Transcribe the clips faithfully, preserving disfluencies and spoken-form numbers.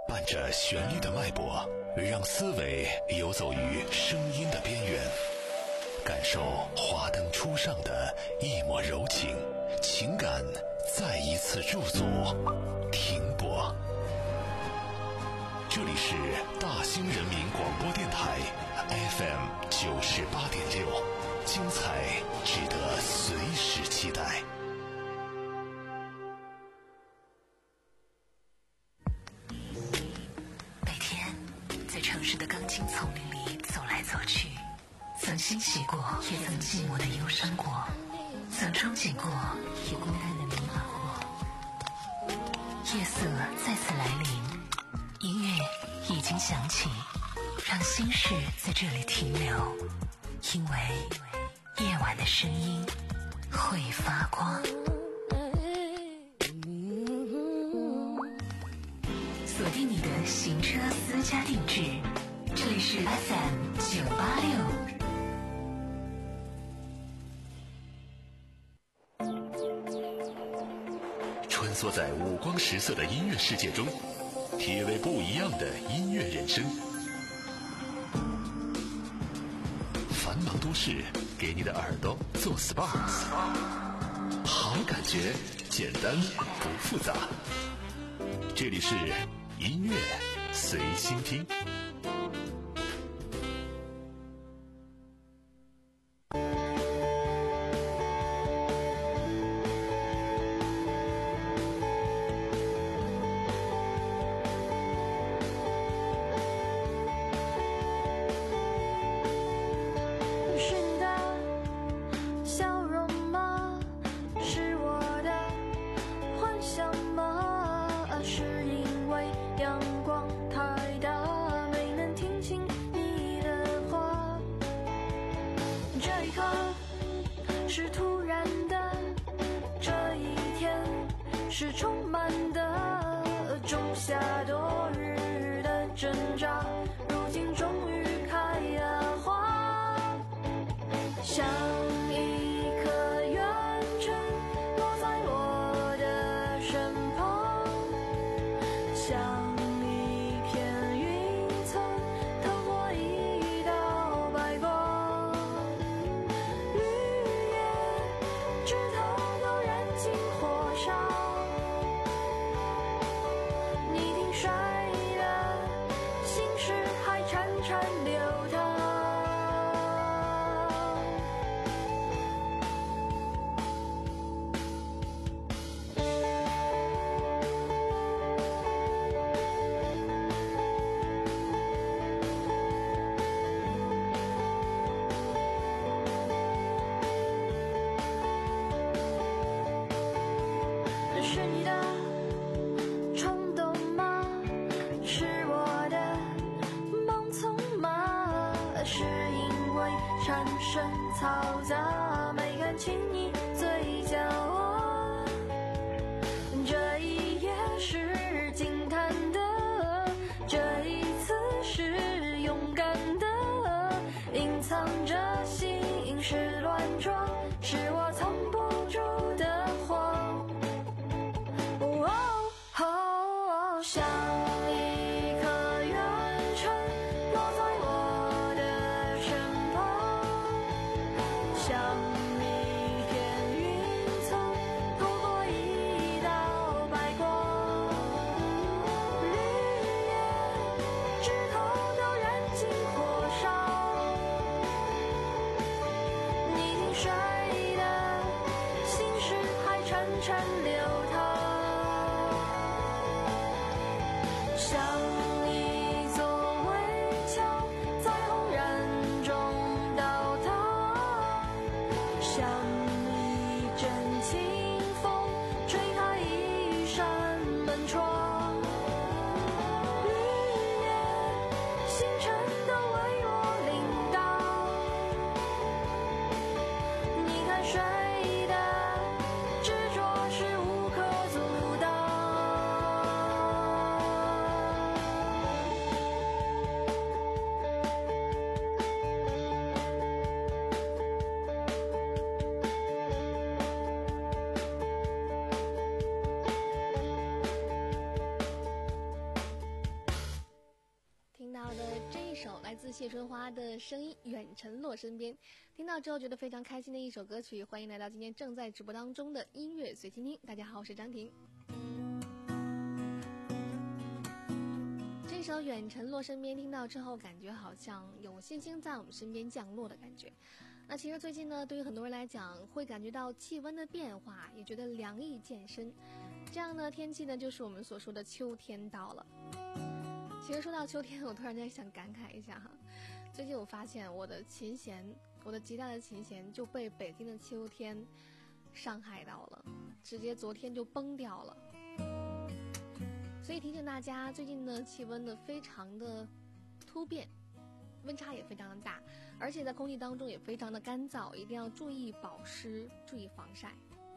伴着旋律的脉搏，让思维游走于声音的边缘，感受华灯初上的一抹柔情，情感再一次驻足停泊。这里是大兴人民广播电台 F M 九十八点六，精彩值得随时期待。 每天在城市的钢筋丛林里走来走去，曾欣喜过，也曾寂寞的忧伤过，曾憧憬过，也孤单的迷茫过。夜色再次来临，音乐已经响起，让心事在这里停留，因为夜晚的声音会发光。锁定你的行车私家定制，这里是 F M 九八六。 穿梭在五光十色的音乐世界中，体味不一样的音乐人生。繁忙都市给你的耳朵做 S P A， 好感觉简单不复杂。这里是音乐随心听。 是充满的仲夏多日的挣扎，如今终于开了花，像一颗远尘落在我的身旁，像一片云层透过一道白光，绿叶枝头都燃尽火烧，是你的冲动吗？是我的盲从吗？是因为产生嘈杂，没敢轻易嘴角啊，这一夜是惊叹的，这一次是勇敢的，隐藏着心事乱撞，是我藏不住的慌。哦，像一颗远尘落在我的身旁，像一片云层透过一道白光，绿叶枝头都燃尽火烧，你听谁的心事还潺潺流淌， 自谢春花的声音远沉落身边，听到之后觉得非常开心的一首歌曲。欢迎来到今天正在直播当中的音乐随心听。大家好，我是张婷。这首远沉落身边听到之后，感觉好像有星星在我们身边降落的感觉。那其实最近呢，对于很多人来讲，会感觉到气温的变化，也觉得凉意渐深。这样呢，天气呢，就是我们所说的秋天到了。其实说到秋天，我突然间想感慨一下哈，最近我发现我的琴弦，我的吉他的琴弦就被北京的秋天伤害到了，直接昨天就崩掉了。所以提醒大家，最近的气温呢非常的突变，温差也非常的大，而且在空气当中也非常的干燥，一定要注意保湿，注意防晒。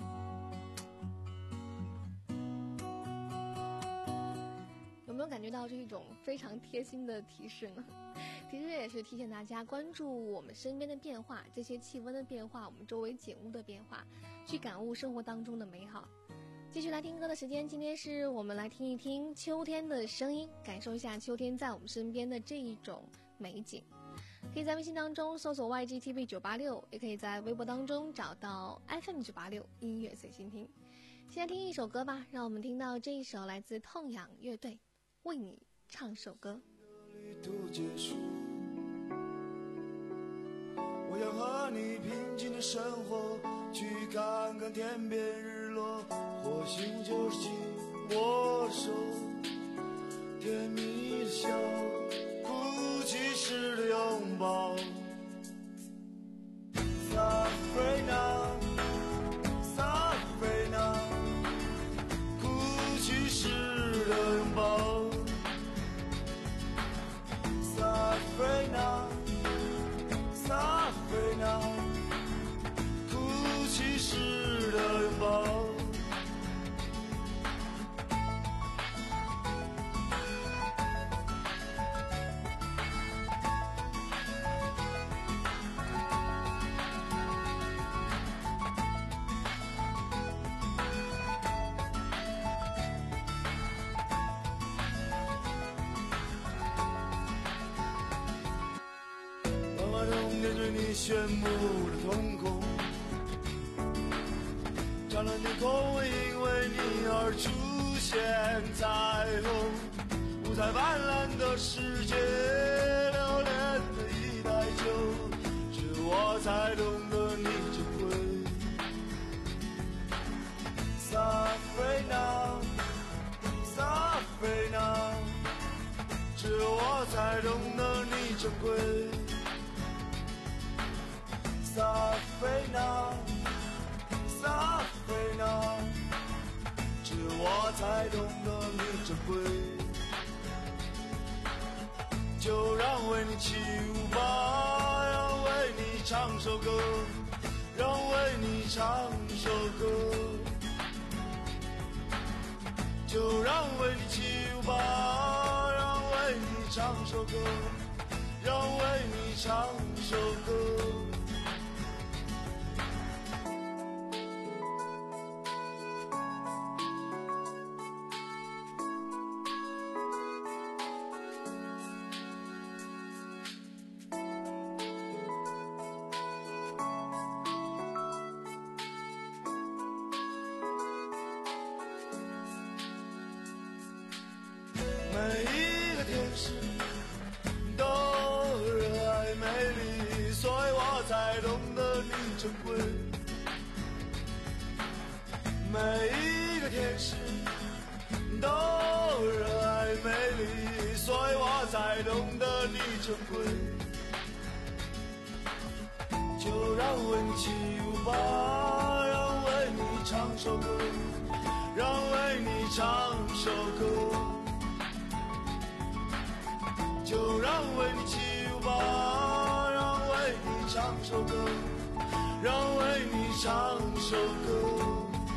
有没有感觉到这一种非常贴心的提示呢？其实也是提醒大家关注我们身边的变化，这些气温的变化，我们周围景物的变化，去感悟生活当中的美好。继续来听歌的时间，今天是我们来听一听秋天的声音，感受一下秋天在我们身边的这一种美景。可以在微信当中搜索 Y G T V 九八六，也可以在微博当中找到 F M 九八六音乐随心听。现在听一首歌吧，让我们听到这一首来自痛仰乐队，为你唱首歌。 旅途结束，我要和你平静的生活，去看看天边日落，或许就是紧握手，甜蜜的笑，哭泣时的拥抱。 Sabrina Sabrina 哭泣时的拥抱。 Sabrina Sabrina 哭泣时的拥抱。 面对你炫目的瞳孔，湛蓝天空会因为你而出现彩虹，五彩斑斓的世界，留恋的一袋酒，只我才懂得你珍贵。Sabrina Sabrina 只我才懂得你珍贵。 Sabrina Sabrina 只我才懂得你珍贵，就让为你起舞吧，让为你唱首歌，让为你唱首歌，就让为你起舞吧，让为你唱首歌，让为你唱首歌。 每一个天使都热爱美丽，所以我才懂得你珍贵。每一个天使都热爱美丽，所以我才懂得你珍贵。就让为你起舞吧，让为你唱首歌，让为你唱首歌。 就让为你起舞吧，让为你唱首歌，让为你唱首歌。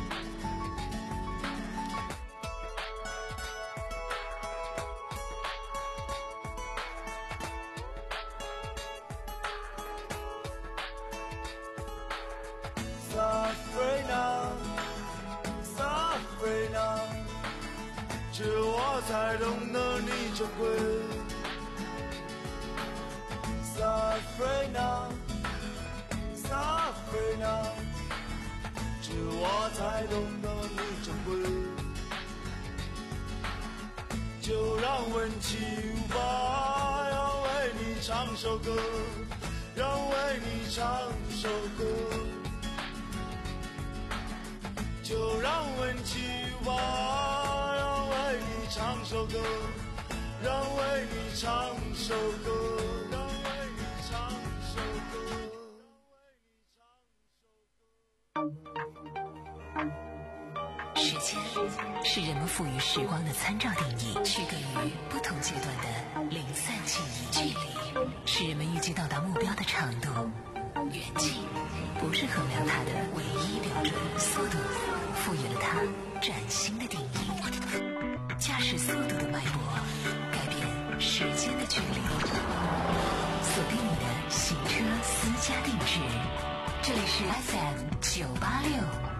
Sabrina Sabrina 只我才懂得你珍贵。 Safrina Safrina， 只有我才懂得你珍贵。就让温情吧，要为你唱首歌，让为你唱首歌。就让温情吧，要为你唱首歌，让为你唱首歌，让为你唱首歌。 时间是人们赋予时光的参照定义，区隔于不同阶段的零散记忆。距离是人们预计到达目标的长度，远近不是衡量它的唯一标准。速度赋予了它崭新的定义，驾驶速度的脉搏改变时间的距离。锁定你的行车私家定制，这里是 F M 九八六。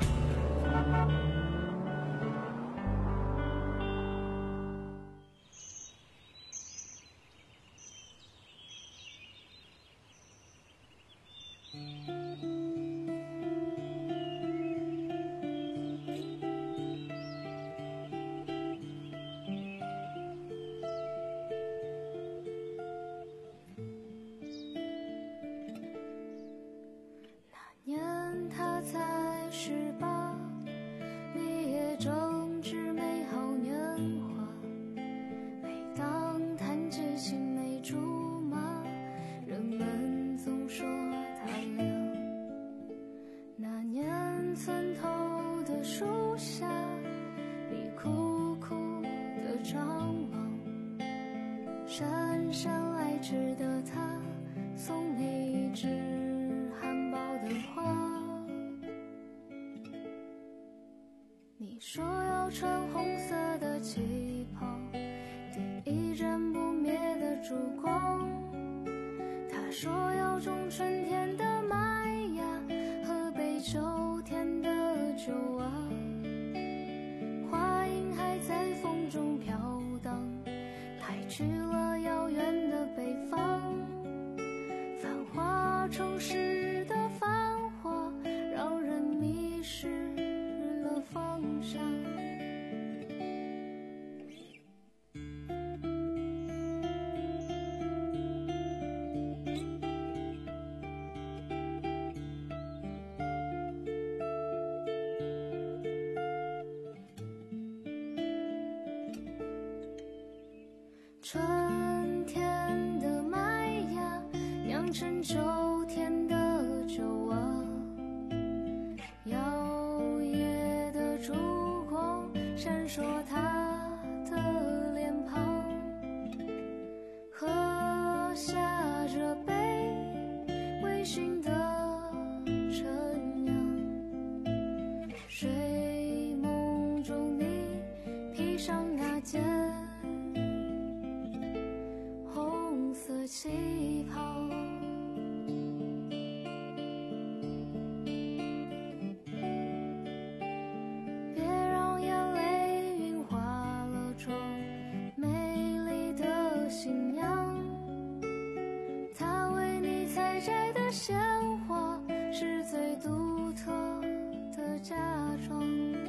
姗姗来迟的他送你一枝含苞的花，你说要穿红色的旗袍，点一盏不灭的烛光，他说要种春天的麦芽和杯秋天的酒啊，话音还在风中飘荡，太去了遥远的北方，繁华城市的繁华让人迷失了方向。春天的麦芽酿成秋天的酒啊，摇曳的烛光闪烁他的脸庞，喝下这杯微醺的晨阳，睡梦中你披上那件红色旗袍，别让眼泪晕花了妆，美丽的新娘，她为你采摘的鲜花是最独特的嫁妆。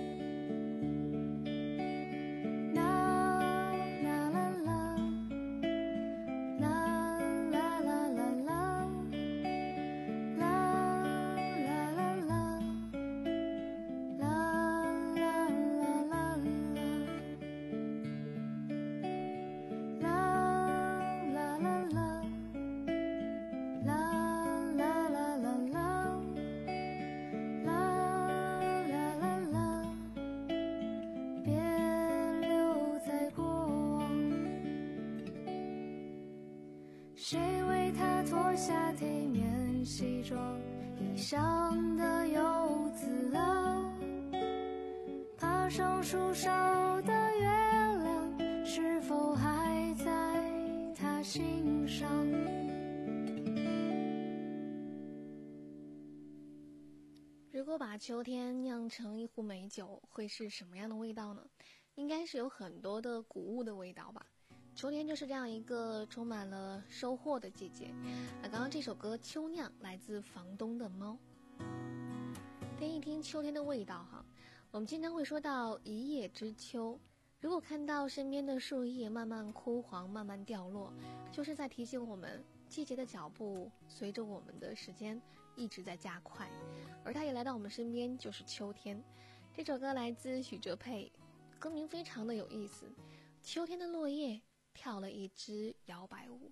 谁为他脱下体面西装，异乡的游子啊，爬上树梢的月亮，是否还在他心上？ 如果把秋天酿成一壶美酒，会是什么样的味道呢？应该是有很多的谷物的味道吧。 秋天就是这样一个充满了收获的季节。那刚刚这首歌《秋酿》来自房东的猫。听一听秋天的味道哈，我们经常会说到一叶知秋，如果看到身边的树叶慢慢枯黄、慢慢掉落，就是在提醒我们季节的脚步随着我们的时间一直在加快，而它也来到我们身边，就是秋天。这首歌来自许哲佩，歌名非常的有意思，秋天的落叶跳了一支摇摆舞。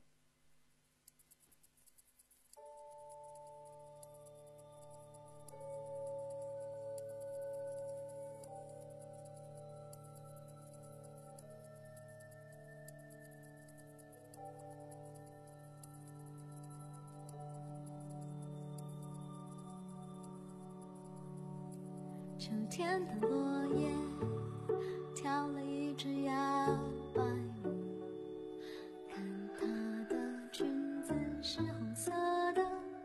秋天的落叶跳了一支摇摆舞，看她的裙子是红色的，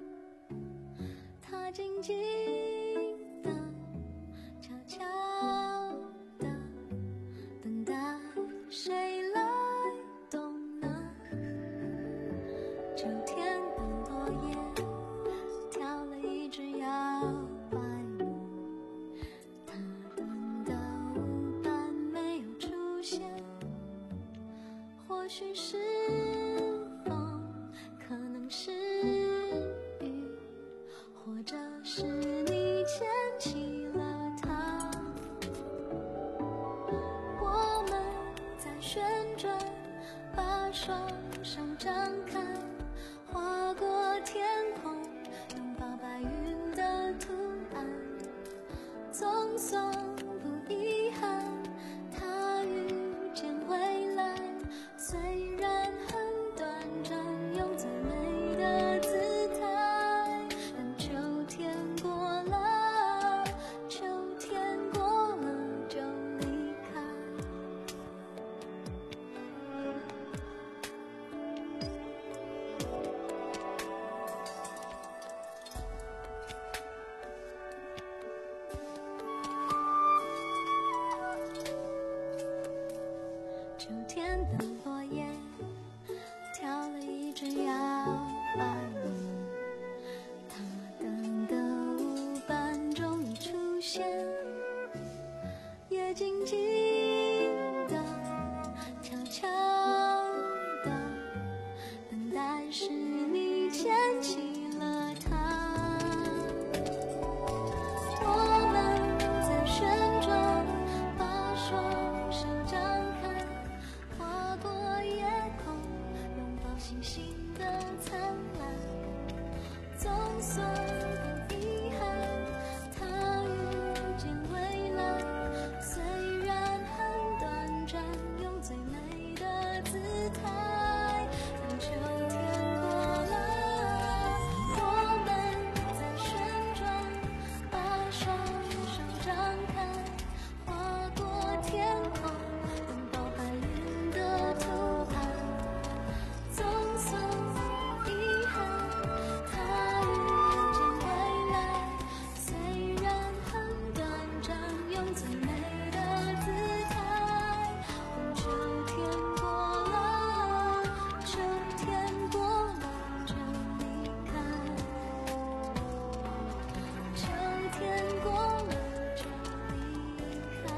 她静静的悄悄的等待谁来动呢。秋天的落叶跳了一支摇摆舞，或许是风，可能是雨，或者是你牵起了它。我们在旋转，把双手张开，划过天空，拥抱白云的图案，总算不遗憾，它遇见未来。虽然很短暂，用最美的姿态，但秋天过了，秋天过了就离开。秋天的落叶跳了一支摇摆舞，他等的舞伴终于出现，也静静的悄悄的等待是你牵起了它。我们在旋转，把双手张开，划过夜空，拥抱星星的灿烂，总算不遗憾，它遇见未来。虽然很短暂，用最美的姿态，当秋天过了，我们在旋转，把双手张开，划过天空，拥抱白云的图案，总算不遗憾，它遇见未来。虽然很短暂，用最美的姿态，等秋天过了，秋天过了就离开，秋天过了就离开。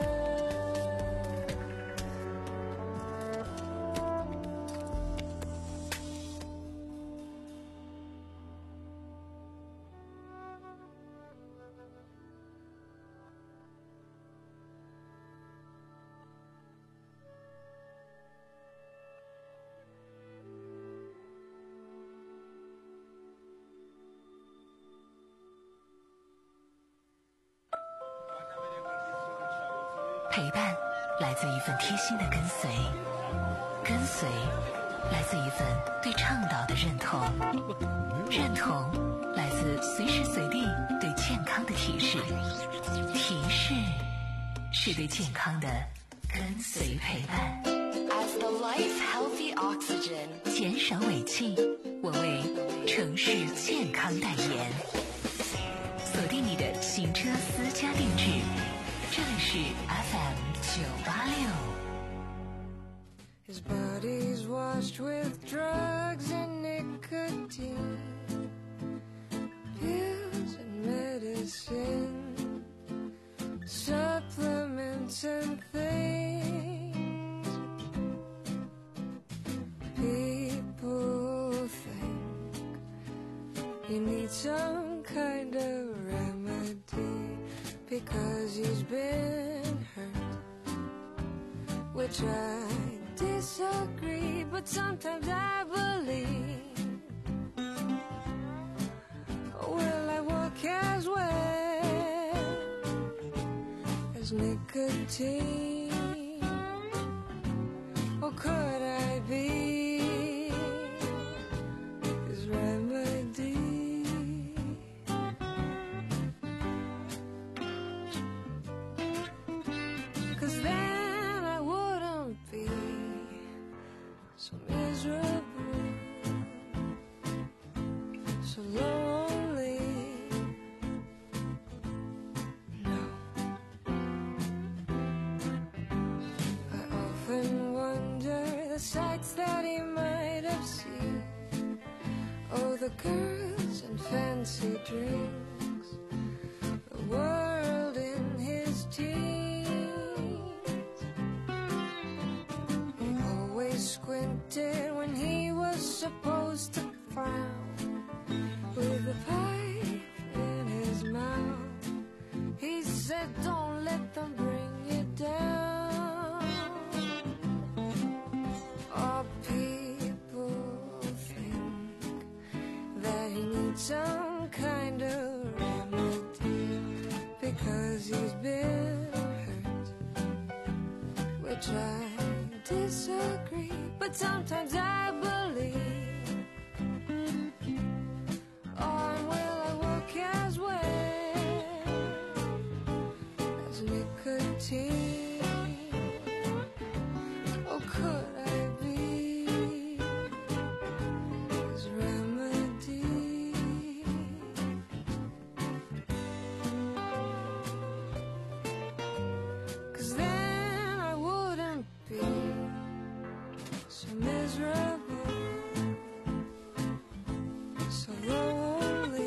陪伴来自一份贴心的跟随，跟随来自一份对倡导的认同，认同来自随时随地对健康的提示，提示是对健康的跟随陪伴。 As the life healthy oxygen， 减少尾气，我为城市健康代言。锁定你的行车私家定制，这里是 F M 九八六。 His body's washed with drugs and nicotine, pills and medicine, supplements and things. People think he needs some kind of remedy because he's been hurt, which I disagree, but sometimes I believe. Will I walk as well as nicotine? Or could I be his remedy? 'Cause then I wouldn't be so miserable, so lonely. No, I often wonder the sights that he might have seen. Oh, the girls and fancy drinks, the world in his teens. He always squinted when he was supposed to frown, with a pipe in his mouth. He said, don't let them bring you down. All people think that he needs some kind of remedy because he's been hurt, which I disagree, but sometimes I believe. Oh, and will I walk as well as nicotine? Or could I be his remedy? 'Cause then I wouldn't be so miserable, so lonely.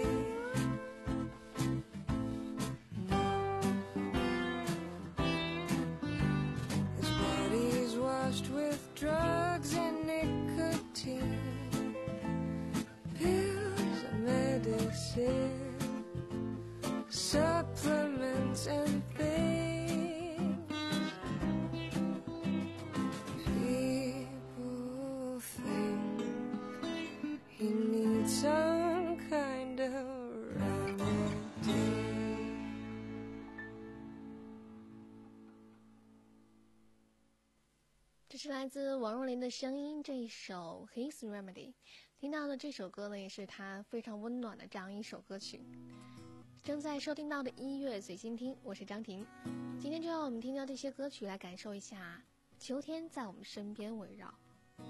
No, his body's washed with drugs and nicotine, pills and medicine, supplements and things. People think he needs some kind of remedy. 这是来自王若琳的声音，这一首 His Remedy。 听到的这首歌呢，也是他非常温暖的这样一首歌曲。正在收听到的音乐随心听，我是张婷。今天就让我们听到这些歌曲，来感受一下秋天在我们身边围绕。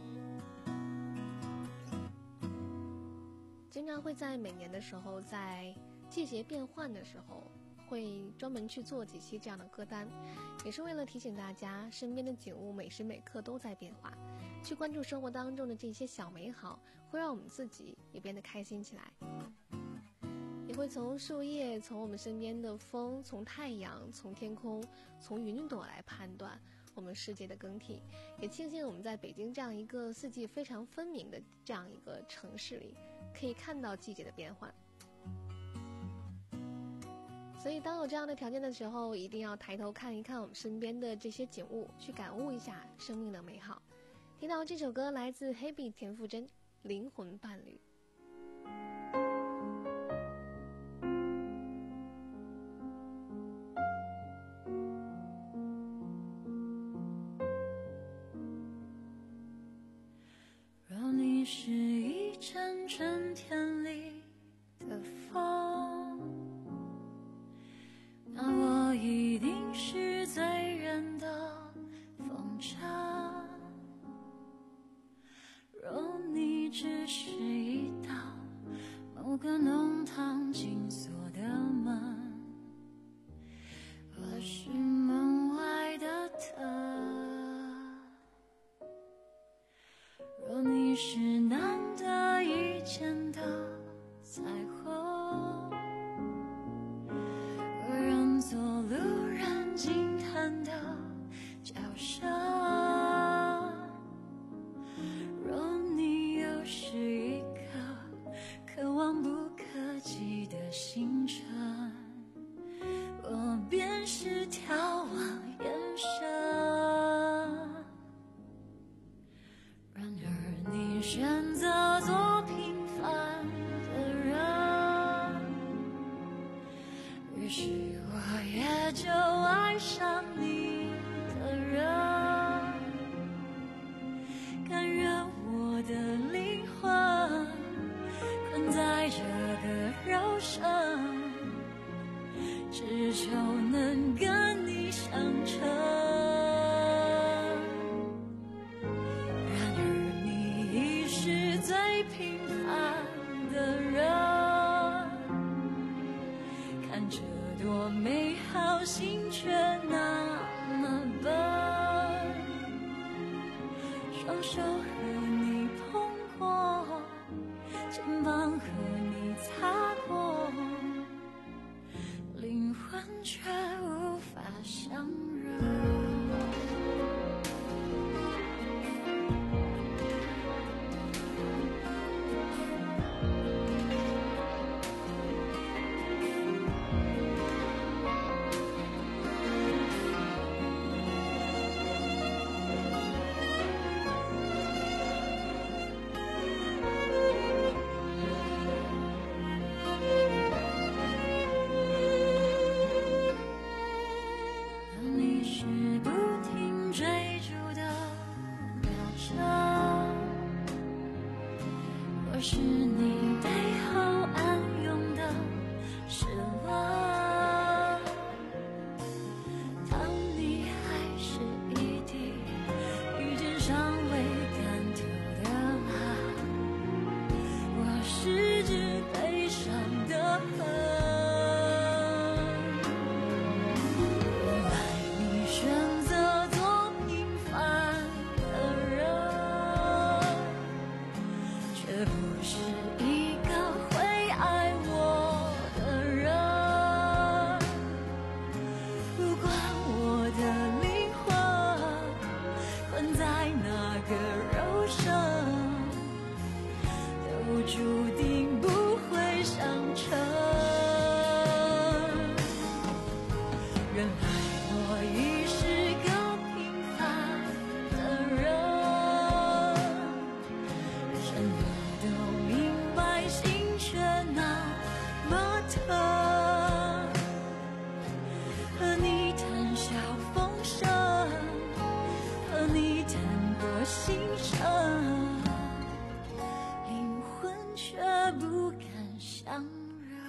经常会在每年的时候，在季节变换的时候，会专门去做几期这样的歌单，也是为了提醒大家，身边的景物每时每刻都在变化，去关注生活当中的这些小美好，会让我们自己也变得开心起来。也会从树叶，从我们身边的风，从太阳，从天空，从云朵来判断我们世界的更替。也庆幸我们在北京这样一个四季非常分明的这样一个城市里，可以看到季节的变换。所以当有这样的条件的时候，一定要抬头看一看我们身边的这些景物，去感悟一下生命的美好。听到这首歌来自 Hebe 田馥甄，灵魂伴侣。 若你是一阵春天里的风，那我一定是醉人的风筝。若你只是一道某个弄堂紧锁的门，我是门外的灯。 选择做平凡的人，于是我也就爱上你的人，甘愿我的灵魂困在这个肉身，只求能跟你相称。然而你已是最平凡的人，看着多美好，心却那么笨，双手和你碰过，肩膀和你擦过，灵魂却无法相认。我是你背后暗涌的失望，当你还是一滴遇见尚未干透的浪，我是只悲伤的河。原来你选择做平凡的人，却不是一个会爱我的人。不管我的灵魂困在哪个肉身，都注定不会相称。原来我已是个平凡的人，什么都明白，心却那么疼。和你谈笑风生，和你谈过心声，灵魂却不敢相认。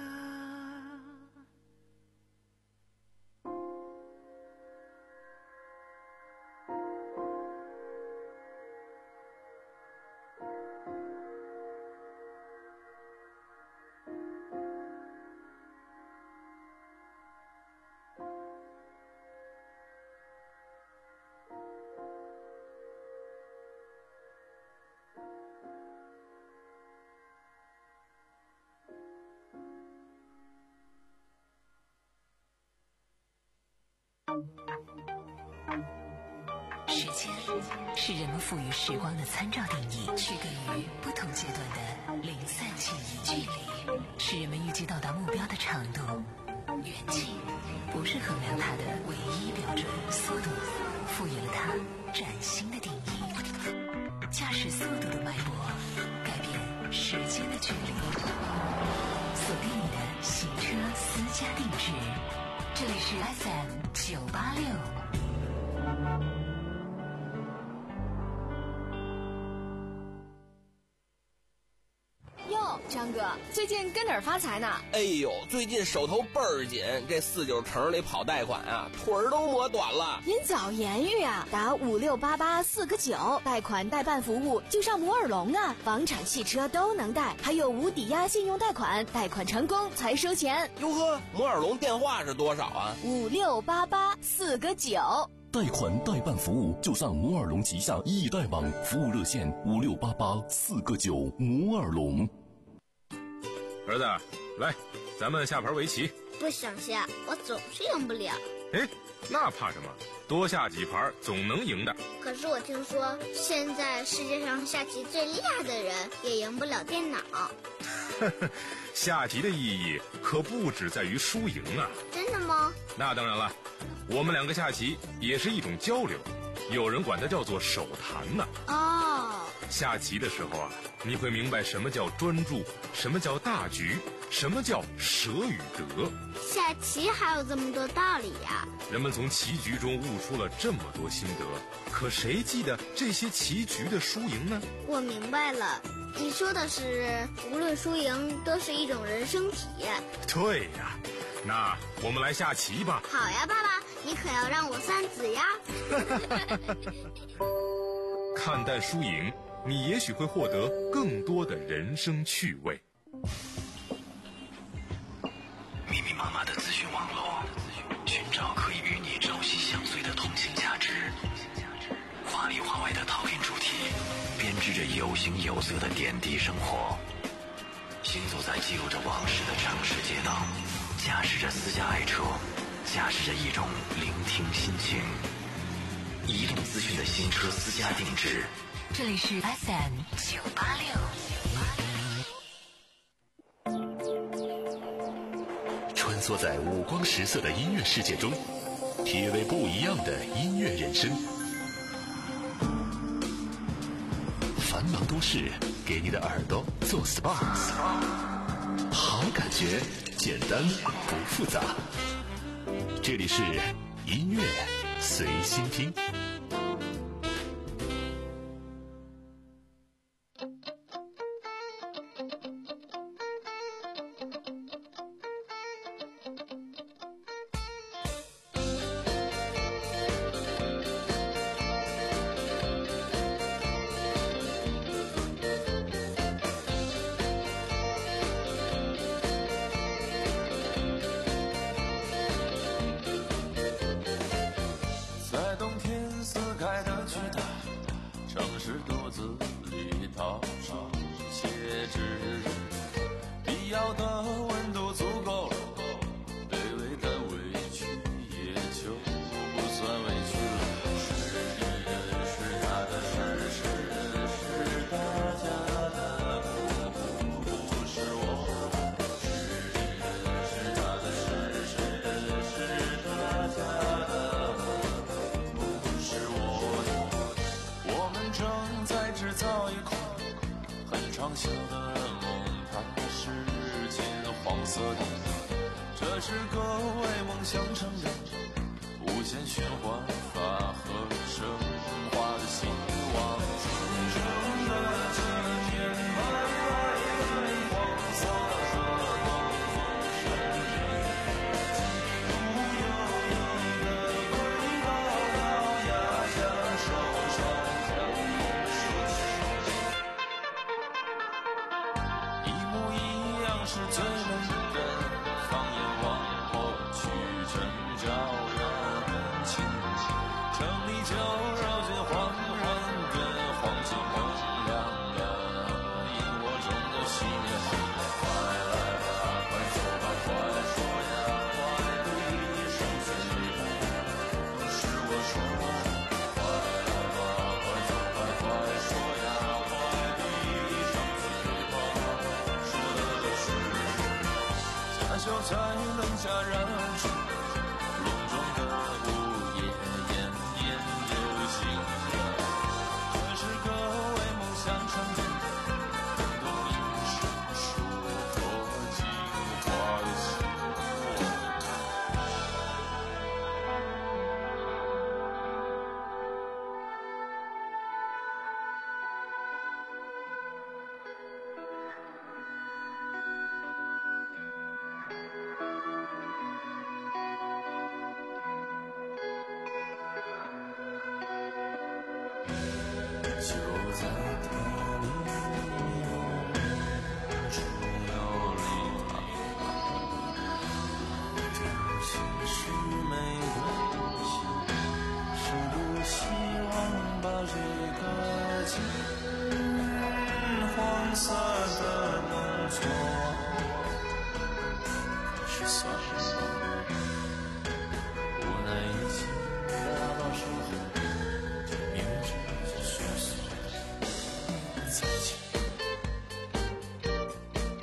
时间是人们赋予时光的参照定义，区隔于不同阶段的零散记忆。距离是人们预计到达目标的长度，远近不是衡量它的唯一标准。速度赋予了它崭新的定义，驾驶速度的脉搏改变时间的距离。锁定你的行车私家定制，这里是 F M 九八六。 哟，张哥，最近跟哪儿发财呢？ 哎呦，最近手头倍儿紧，这四九城里跑贷款啊，腿儿都磨短了。 您早言语啊，打五六八八四个九，贷款代办服务就上摩尔龙啊，房产、汽车都能贷，还有无抵押信用贷款，贷款成功才收钱。 哟呵，摩尔龙电话是多少啊？ 五六八八四个九。 贷款代办服务就上摩尔龙旗下易贷网，服务热线五六八八四个九。摩尔龙。 儿子，来，咱们下盘围棋。 不想下，我总是赢不了。 哎，那怕什么？多下几盘总能赢的。 可是我听说，现在世界上下棋最厉害的人也赢不了电脑。 下棋的意义可不只在于输赢啊！ 真的吗？ 那当然了，我们两个下棋也是一种交流，有人管它叫做手谈呢。 哦， 下棋的时候啊，你会明白什么叫专注，什么叫大局，什么叫舍与得。 下棋还有这么多道理呀！ 人们从棋局中悟出了这么多心得，可谁记得这些棋局的输赢呢？ 我明白了，你说的是无论输赢都是一种人生体验。 对呀，那我们来下棋吧。 好呀，爸爸，你可要让我三子呀。 看淡输赢，你也许会获得更多的人生趣味。 密密麻麻的资讯网络，寻找可以与你朝夕相随的通信价值。华里华外的讨论主题，编织着有形有色的点滴生活。行走在记录着往事的城市街道，驾驶着私家爱车，驾驶着一种聆听心情。移动资讯的新车私家定制。 这里是 F M 九八六。 穿梭在五光十色的音乐世界中，体味不一样的音乐人生。繁忙都市，给你的耳朵做 S P A， 好感觉，简单不复杂。这里是音乐随心听。 这是各位梦想成真，无限循环法和升华的希望。纯纯的这片白白的黄色的梦梦深沉，不由你的轨道高压享受上天空水，一模一样是最美的。才能戛然而止，隆重的午夜延年流行的，这是各位梦想成真，动音声书托尽花期。就在天里只有离岸，天气是没关系，是不希望把这个金黄色的梦做是算了，无奈已经打到手后，明知是说再见。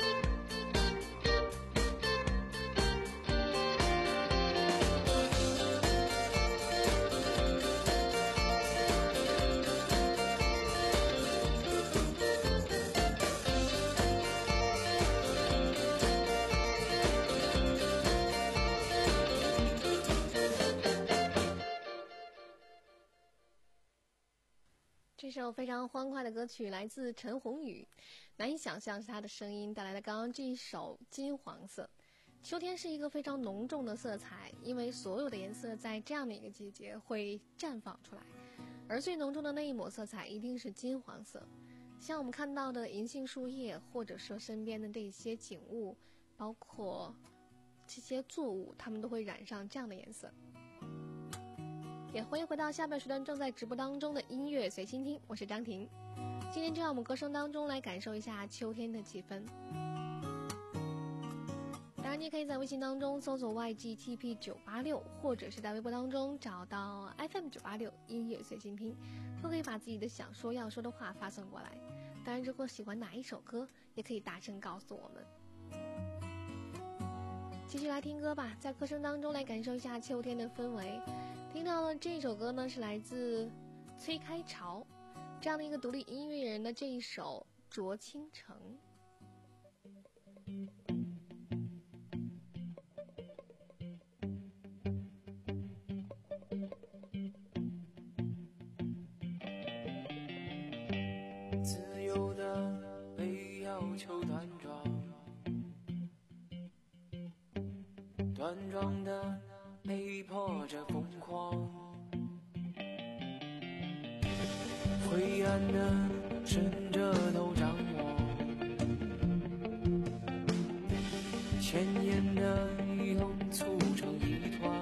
这首非常欢快的歌曲来自陈鸿宇，难以想象是他的声音带来的刚刚这一首金黄色。秋天是一个非常浓重的色彩，因为所有的颜色在这样的一个季节会绽放出来，而最浓重的那一抹色彩一定是金黄色。像我们看到的银杏树叶，或者说身边的这些景物，包括这些作物，它们都会染上这样的颜色。也欢迎回到下半时段正在直播当中的音乐随心听，我是张婷。今天就让我们歌声当中来感受一下秋天的气氛。当然你也可以在微信当中搜索 Y G T P 九八六，或者是在微博当中找到 F M 九八六音乐随心听，都可以把自己的想说要说的话发送过来。当然如果喜欢哪一首歌，也可以大声告诉我们。继续来听歌吧，在歌声当中来感受一下秋天的氛围。听到了这首歌呢，是来自崔开潮这样的一个独立音乐人的这一首《濯倾城》。 自由的被要求端庄，端庄的被迫着疯狂，灰暗的伸着头张望，千年的又促成一团。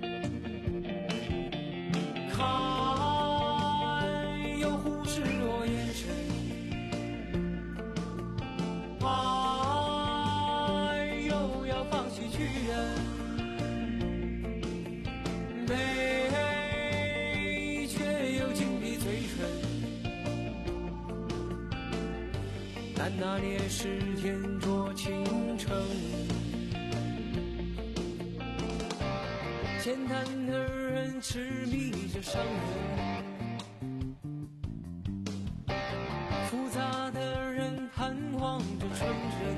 看，又忽视我眼神，爱又要放弃去忍。美却又紧闭嘴唇，但那烈士天濯倾城，浅谈的人痴迷着伤人，复杂的人盼望着纯真。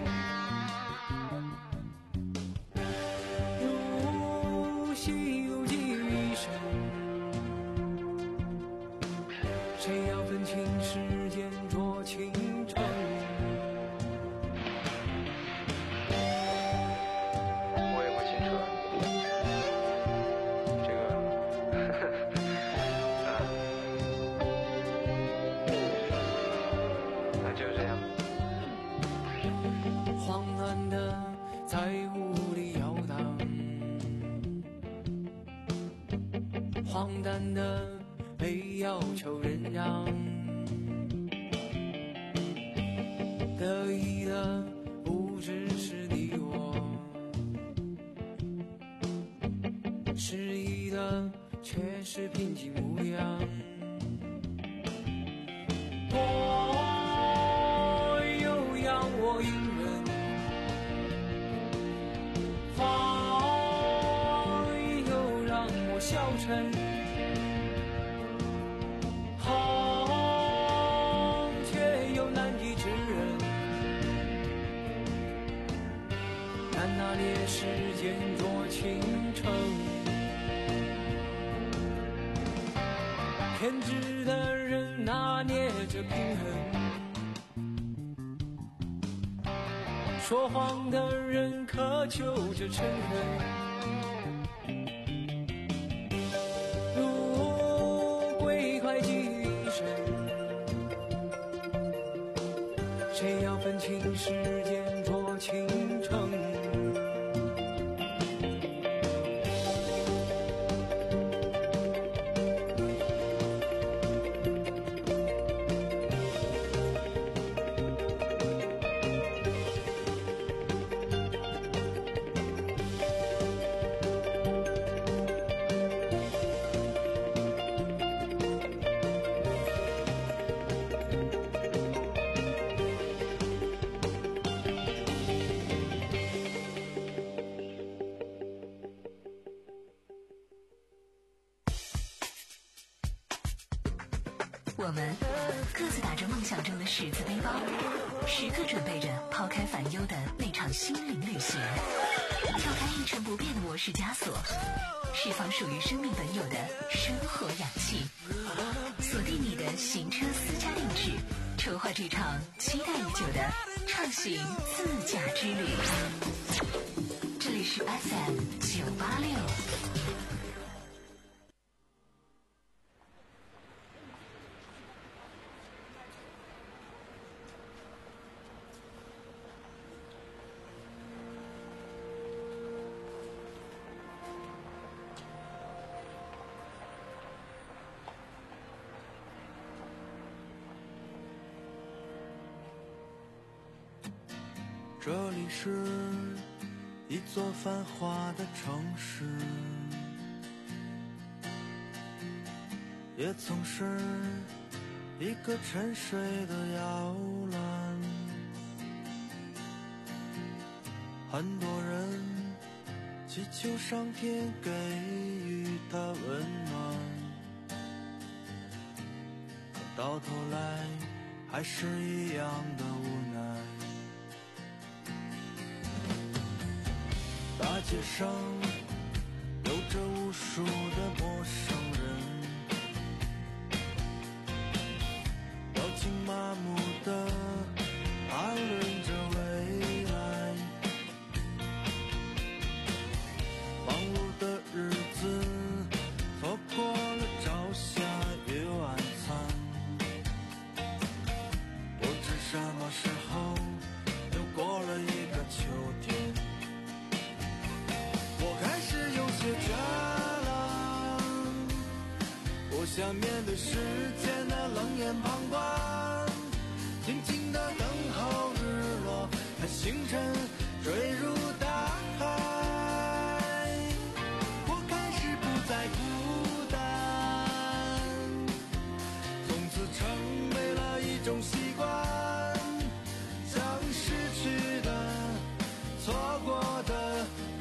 谁要分清时间濯倾城？ 我也会清楚，这个，啊，那就这样。 慌乱的在雾里摇荡，荒诞的被要求忍让，得意的不只是你我，失意的却是平静模样。我又要我隐忍，放又让我消沉。好，却又难以置人，但那烈士间濯倾城，偏执的人拿捏着平衡，说谎的人渴求着诚恳。谁要分清时间濯倾城？ 我们各自打着梦想中的十字背包，时刻准备着抛开烦忧的那场心灵旅行，跳开一成不变的模式枷锁，释放属于生命本有的生活氧气，锁定你的行车私家定制，筹划这场期待已久的畅行自驾之旅。这里是 F M 九八六。 这里是一座繁华的城市，也曾是一个沉睡的摇篮。很多人祈求上天给予他温暖，可到头来还是一样的无奈。大街上有着无数的陌生人，表情麻木地谈论着未来。忙碌的日子错过了朝霞与晚餐，不知什么时候又过了一个秋天。倦了，不想面对世间的冷眼旁观，静静地等候日落，看星辰坠入大海。我开始不再孤单，从此成为了一种习惯，将失去的、错过的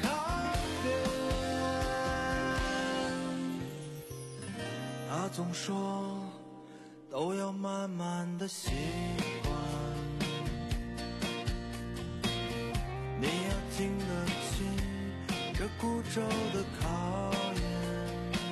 他总说都要慢慢的习惯，你要经得起这孤舟的考验。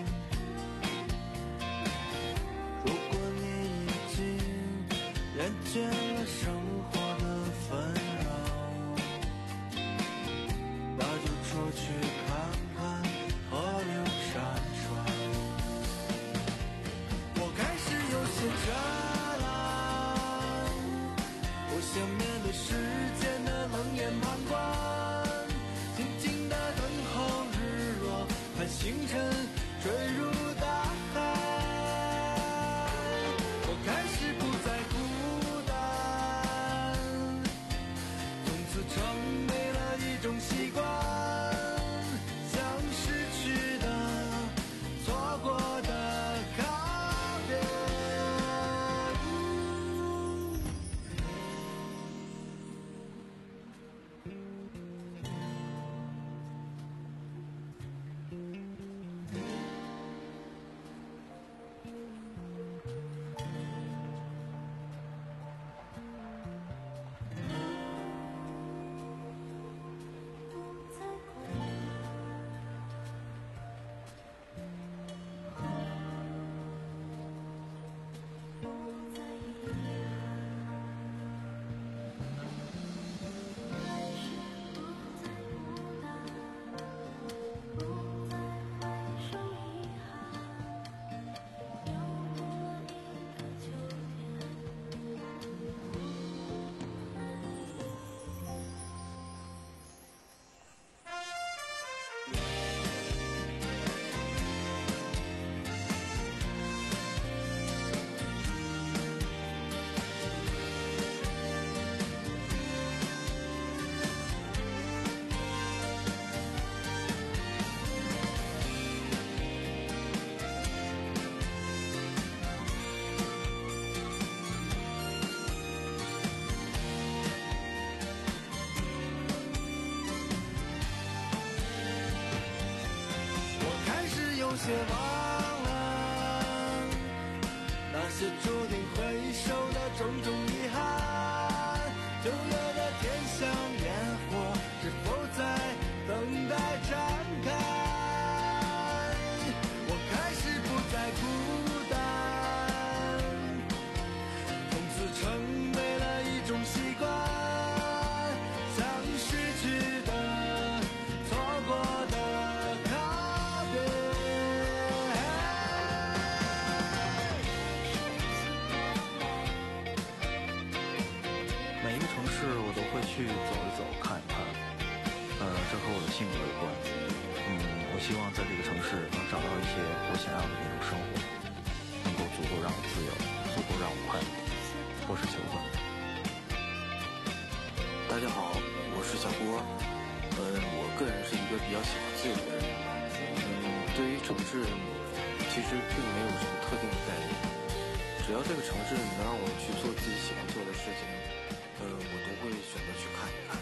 如果你已经厌倦了生活的纷扰，那就出去看看河流山川。倦了，不想面对世间的冷眼旁观，静静地等候日落，看星辰坠入大海。我开始不再孤单，从此成为了一种习惯，将失去的、错过的告别。有些忘了那些注定回首的种种遗憾，九月的天像烟火，是否在等待展开？我开始不再孤单， 去走一走，看一看。呃，这和我的性格有关。嗯，我希望在这个城市能找到一些我想要的那种生活，能够足够让我自由，足够让我快乐。我是球子。 大家好，我是小郭。呃，我个人是一个比较喜欢自由的人。嗯，对于城市，其实并没有什么特定的概念。只要这个城市能让我去做自己喜欢做的事情，呃，我都会选择去看一看。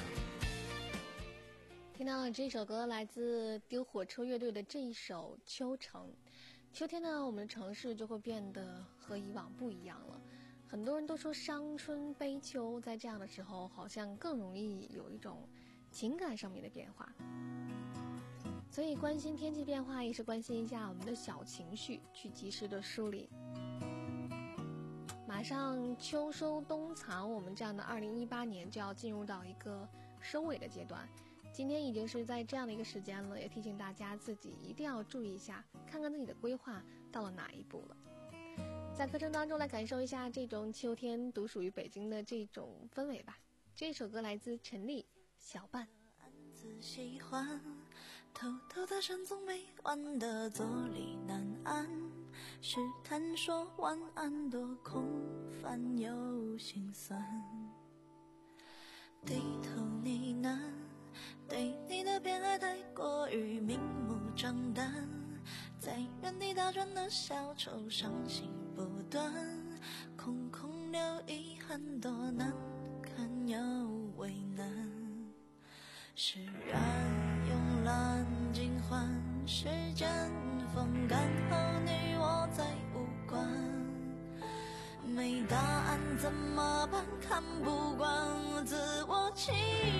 听到了这首歌，来自丢火车乐队的这一首《秋城》。秋天呢，我们的城市就会变得和以往不一样了。很多人都说伤春悲秋，在这样的时候，好像更容易有一种情感上面的变化。所以关心天气变化，也是关心一下我们的小情绪，去及时的梳理。马上秋收冬藏，我们这样的二零一八年就要进入到一个收尾的阶段。今天已经是在这样的一个时间了，也提醒大家自己一定要注意一下，看看自己的规划到了哪一步了。在课程当中来感受一下这种秋天独属于北京的这种氛围吧。这首歌来自陈粒，小半。 喜欢偷偷的深总没完的坐立难安，试探说晚安多空泛又心酸，低头呢喃，对你的偏爱太过于明目张胆，在原地打转的小丑伤心不断，空空留遗憾多难堪又为难，释然慵懒尽欢，时间风干后你我再无关，没答案怎么办？看不惯自我欺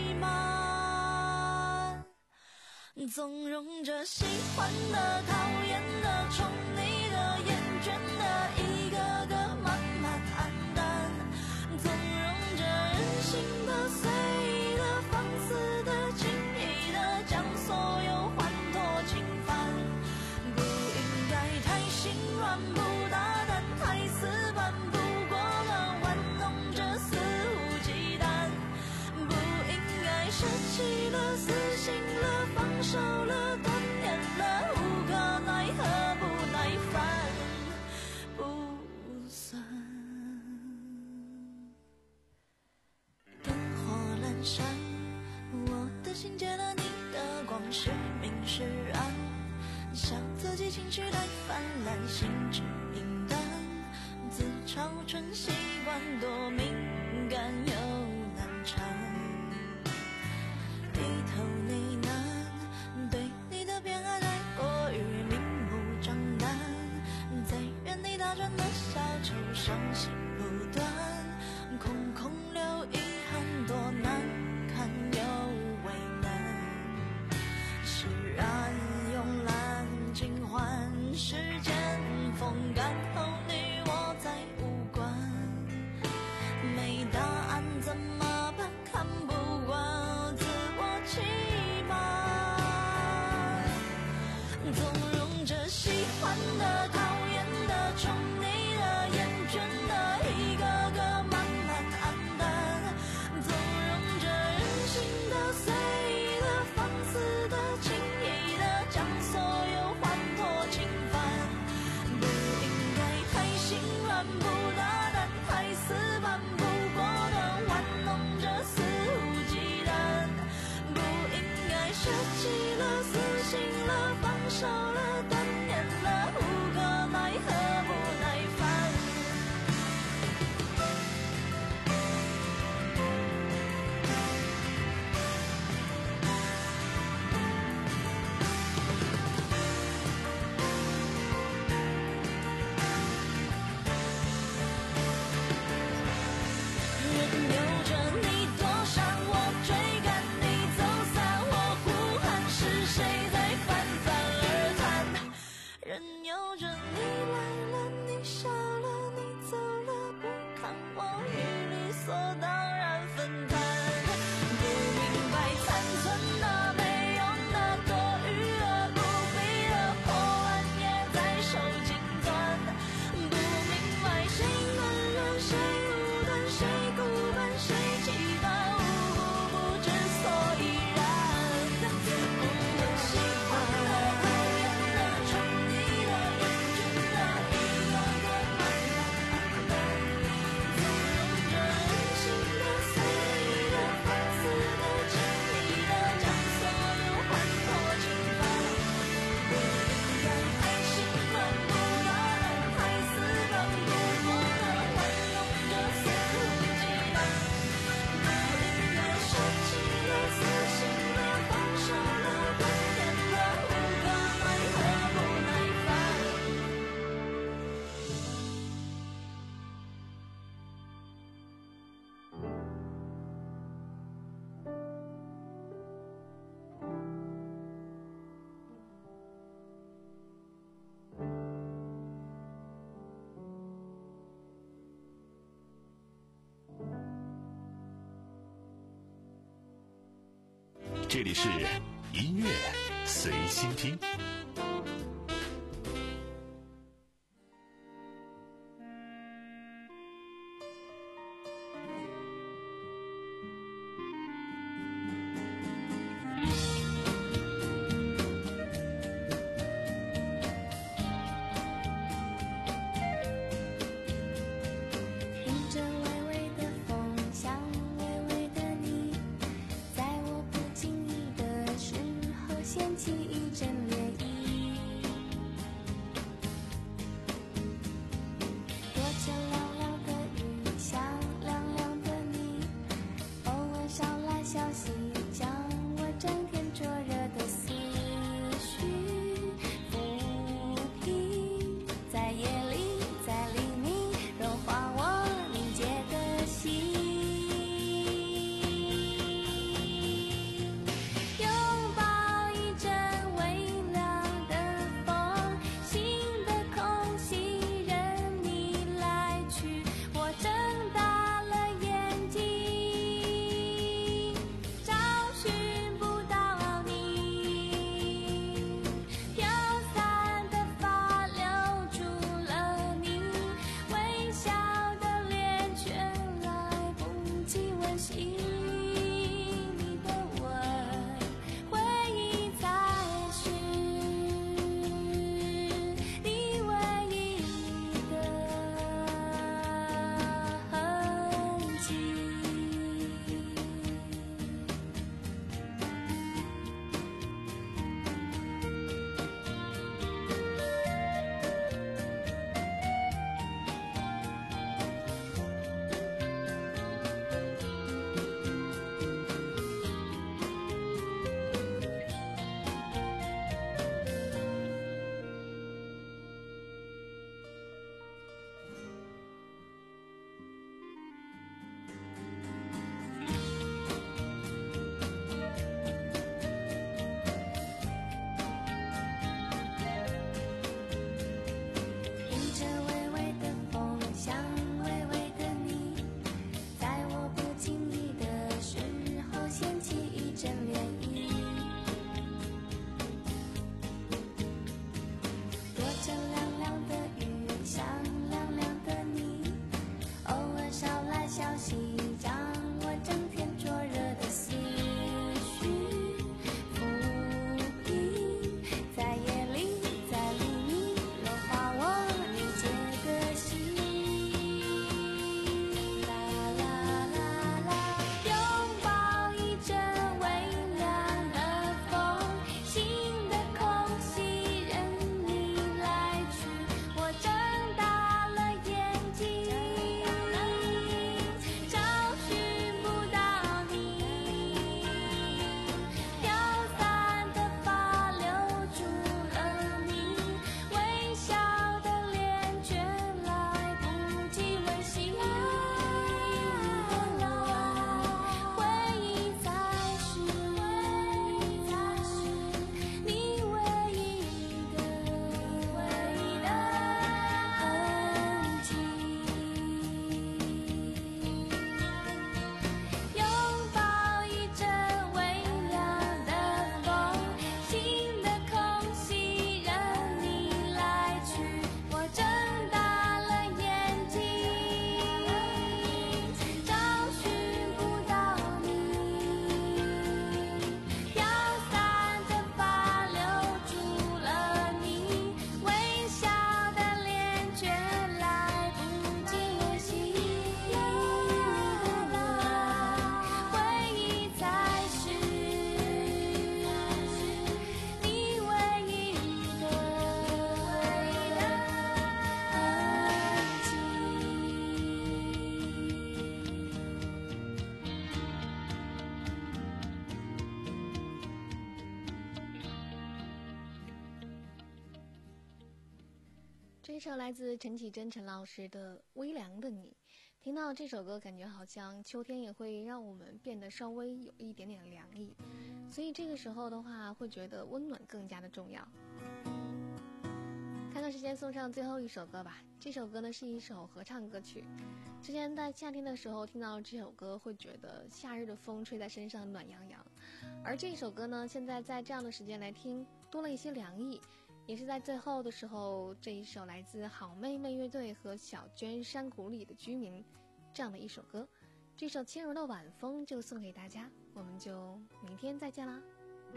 瞒，纵容着喜欢的、讨厌的、宠你的、厌倦的，一个个慢慢黯淡，纵容着任性的、随意的、放肆的、轻易的，将所有欢脱侵犯，不应该太心软，不大胆，太死板，不过了，玩弄着肆无忌惮，不应该舍弃了、死心了、放手了、断念了，无可奈何不耐烦不算。灯火阑珊，我的心借了你的光，是明是暗，笑自己情绪太泛滥，心智平淡，自嘲成习惯，多敏感又难缠，低头呢喃，对你的偏爱太过于明目张胆，在原地打转的小丑伤心不断，空空留遗憾多难堪又为难，释然慵懒尽欢，时间风干后你我再无关，没答案怎么办？看不惯自我欺瞒，纵容着喜欢的、讨厌的、宠你的、厌倦的，一个个这里是音乐随心听。 这首来自陈绮贞陈老师的《微凉的你》，听到这首歌，感觉好像秋天也会让我们变得稍微有一点点凉意，所以这个时候的话，会觉得温暖更加的重要。 看看时间，送上最后一首歌吧。这首歌呢是一首合唱歌曲。之前在夏天的时候听到这首歌，会觉得夏日的风吹在身上暖洋洋。而这首歌呢，现在在这样的时间来听，多了一些凉意。也是在最后的时候，这一首来自好妹妹乐队和小娟山谷里的居民这样的一首歌。这首轻柔的晚风就送给大家，我们就明天再见啦。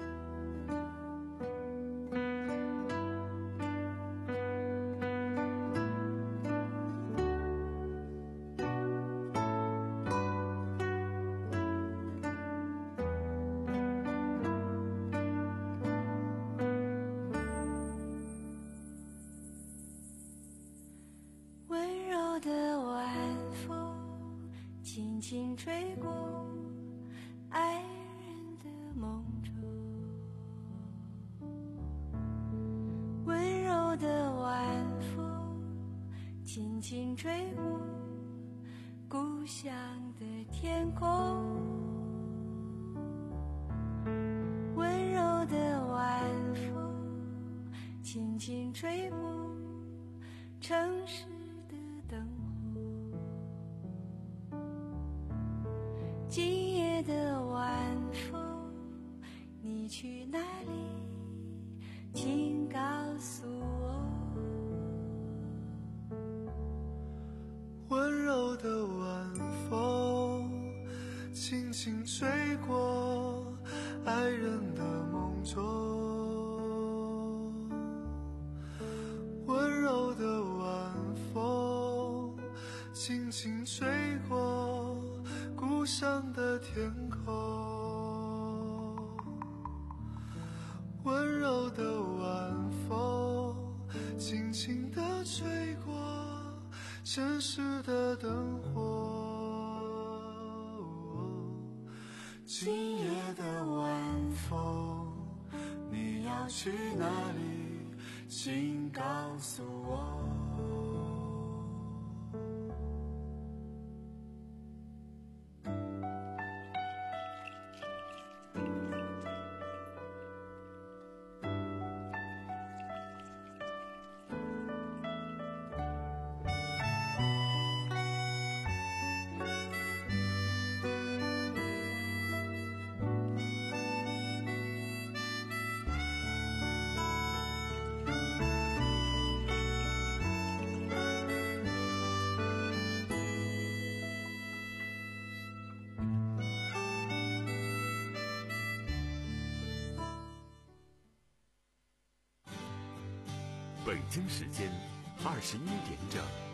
温柔的晚风轻轻吹过爱人的梦中，温柔的晚风轻轻吹过故乡的天空，温柔的晚风轻轻吹过城市的灯火，今夜的晚风你去哪里，请告诉我。 温柔的晚风轻轻吹过爱人的梦中，温柔的晚风轻轻吹过故乡的天空，温柔的晚风轻轻地吹过城市的灯火，今夜的晚风你要去哪里，请告诉我。 北京时间二十一点整。